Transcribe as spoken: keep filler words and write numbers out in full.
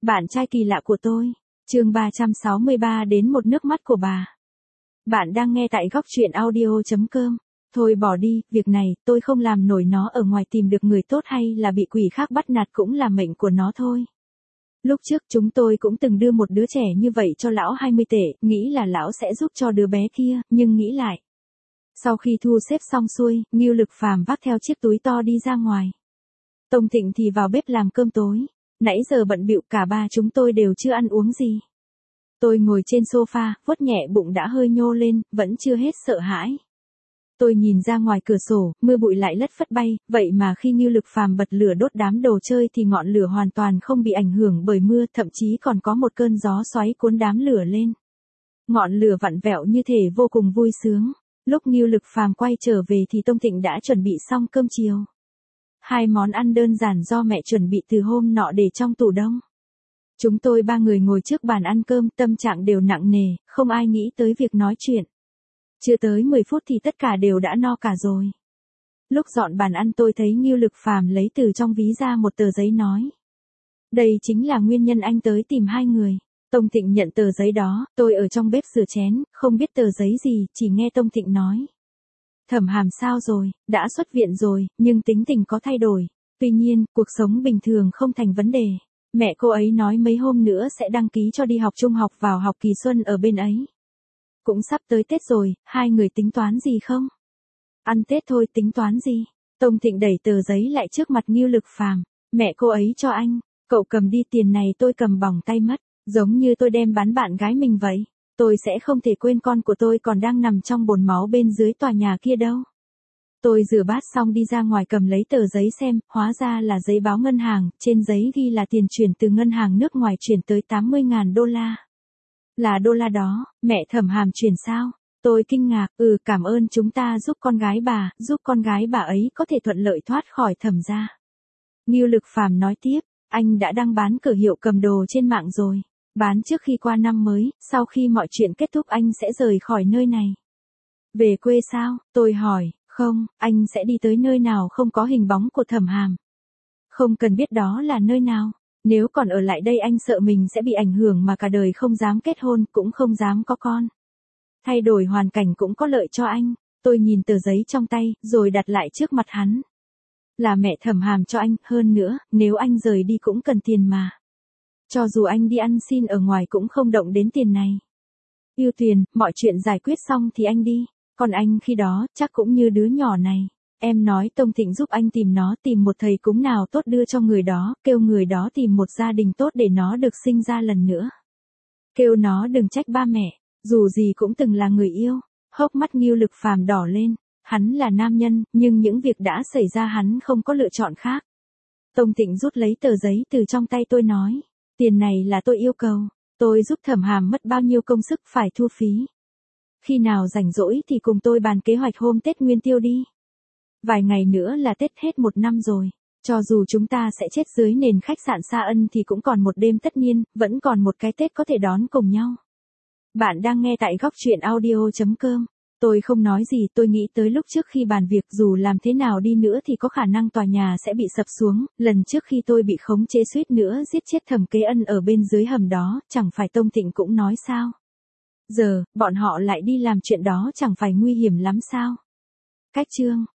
Bạn trai kỳ lạ của tôi. Chương ba trăm sáu mươi ba đến một nước mắt của bà. Bạn đang nghe tại góc truyện audio chấm com. Thôi bỏ đi, việc này, tôi không làm nổi nó ở ngoài tìm được người tốt hay là bị quỷ khác bắt nạt cũng là mệnh của nó thôi. Lúc trước chúng tôi cũng từng đưa một đứa trẻ như vậy cho lão hai mươi tệ, nghĩ là lão sẽ giúp cho đứa bé kia, nhưng nghĩ lại. Sau khi thu xếp xong xuôi, Ngưu Lực Phàm vác theo chiếc túi to đi ra ngoài. Tông Thịnh thì vào bếp làm cơm tối. Nãy giờ bận bịu cả ba chúng tôi đều chưa ăn uống gì. Tôi ngồi trên sofa, vuốt nhẹ bụng đã hơi nhô lên, vẫn chưa hết sợ hãi. Tôi nhìn ra ngoài cửa sổ, mưa bụi lại lất phất bay, vậy mà khi Ngưu Lực Phàm bật lửa đốt đám đồ chơi thì ngọn lửa hoàn toàn không bị ảnh hưởng bởi mưa, thậm chí còn có một cơn gió xoáy cuốn đám lửa lên. Ngọn lửa vặn vẹo như thể vô cùng vui sướng. Lúc Ngưu Lực Phàm quay trở về thì Tông Thịnh đã chuẩn bị xong cơm chiều. Hai món ăn đơn giản do mẹ chuẩn bị từ hôm nọ để trong tủ đông. Chúng tôi ba người ngồi trước bàn ăn cơm, tâm trạng đều nặng nề, không ai nghĩ tới việc nói chuyện. Chưa tới mười phút thì tất cả đều đã no cả rồi. Lúc dọn bàn ăn tôi thấy Ngưu Lực Phàm lấy từ trong ví ra một tờ giấy nói. Đây chính là nguyên nhân anh tới tìm hai người. Tông Thịnh nhận tờ giấy đó, tôi ở trong bếp rửa chén, không biết tờ giấy gì, chỉ nghe Tông Thịnh nói. Thẩm Hàm sao rồi, đã xuất viện rồi, nhưng tính tình có thay đổi. Tuy nhiên, cuộc sống bình thường không thành vấn đề. Mẹ cô ấy nói mấy hôm nữa sẽ đăng ký cho đi học trung học vào học kỳ xuân ở bên ấy. Cũng sắp tới Tết rồi, hai người tính toán gì không? Ăn Tết thôi, tính toán gì? Tông Thịnh đẩy tờ giấy lại trước mặt Ngưu Lực Phàm. Mẹ cô ấy cho anh, cậu cầm đi, tiền này tôi cầm bỏng tay mất, giống như tôi đem bán bạn gái mình vậy. Tôi sẽ không thể quên con của tôi còn đang nằm trong bồn máu bên dưới tòa nhà kia đâu. Tôi rửa bát xong đi ra ngoài cầm lấy tờ giấy xem, hóa ra là giấy báo ngân hàng, trên giấy ghi là tiền chuyển từ ngân hàng nước ngoài chuyển tới tám mươi ngàn đô la. Là đô la đó, mẹ Thẩm Hàm chuyển sao? Tôi kinh ngạc, ừ cảm ơn chúng ta giúp con gái bà, giúp con gái bà ấy có thể thuận lợi thoát khỏi Thẩm gia. Ngưu Lực Phàm nói tiếp, anh đã đăng bán cửa hiệu cầm đồ trên mạng rồi. Bán trước khi qua năm mới, sau khi mọi chuyện kết thúc anh sẽ rời khỏi nơi này. Về quê sao? Tôi hỏi, không, anh sẽ đi tới nơi nào không có hình bóng của Thẩm Hàm. Không cần biết đó là nơi nào. Nếu còn ở lại đây anh sợ mình sẽ bị ảnh hưởng mà cả đời không dám kết hôn, cũng không dám có con. Thay đổi hoàn cảnh cũng có lợi cho anh. Tôi nhìn tờ giấy trong tay, rồi đặt lại trước mặt hắn. Là mẹ Thẩm Hàm cho anh, hơn nữa, nếu anh rời đi cũng cần tiền mà. Cho dù anh đi ăn xin ở ngoài cũng không động đến tiền này. Yêu Tuyền, mọi chuyện giải quyết xong thì anh đi. Còn anh khi đó, chắc cũng như đứa nhỏ này. Em nói Tông Thịnh giúp anh tìm nó, tìm một thầy cúng nào tốt đưa cho người đó, kêu người đó tìm một gia đình tốt để nó được sinh ra lần nữa. Kêu nó đừng trách ba mẹ, dù gì cũng từng là người yêu. Hốc mắt Ngưu Lực Phàm đỏ lên. Hắn là nam nhân, nhưng những việc đã xảy ra hắn không có lựa chọn khác. Tông Thịnh rút lấy tờ giấy từ trong tay tôi nói. Tiền này là tôi yêu cầu, tôi giúp Thẩm Hàm mất bao nhiêu công sức phải thu phí. Khi nào rảnh rỗi thì cùng tôi bàn kế hoạch hôm Tết Nguyên Tiêu đi. Vài ngày nữa là Tết hết một năm rồi, cho dù chúng ta sẽ chết dưới nền khách sạn Sa Ân thì cũng còn một đêm tất niên, vẫn còn một cái Tết có thể đón cùng nhau. Bạn đang nghe tại góc truyện audio chấm com. Tôi không nói gì, tôi nghĩ tới lúc trước khi bàn việc dù làm thế nào đi nữa thì có khả năng tòa nhà sẽ bị sập xuống, lần trước khi tôi bị khống chế suýt nữa giết chết Thẩm Kế Ân ở bên dưới hầm đó, chẳng phải Tông Thịnh cũng nói sao? Giờ, bọn họ lại đi làm chuyện đó chẳng phải nguy hiểm lắm sao? Cách chương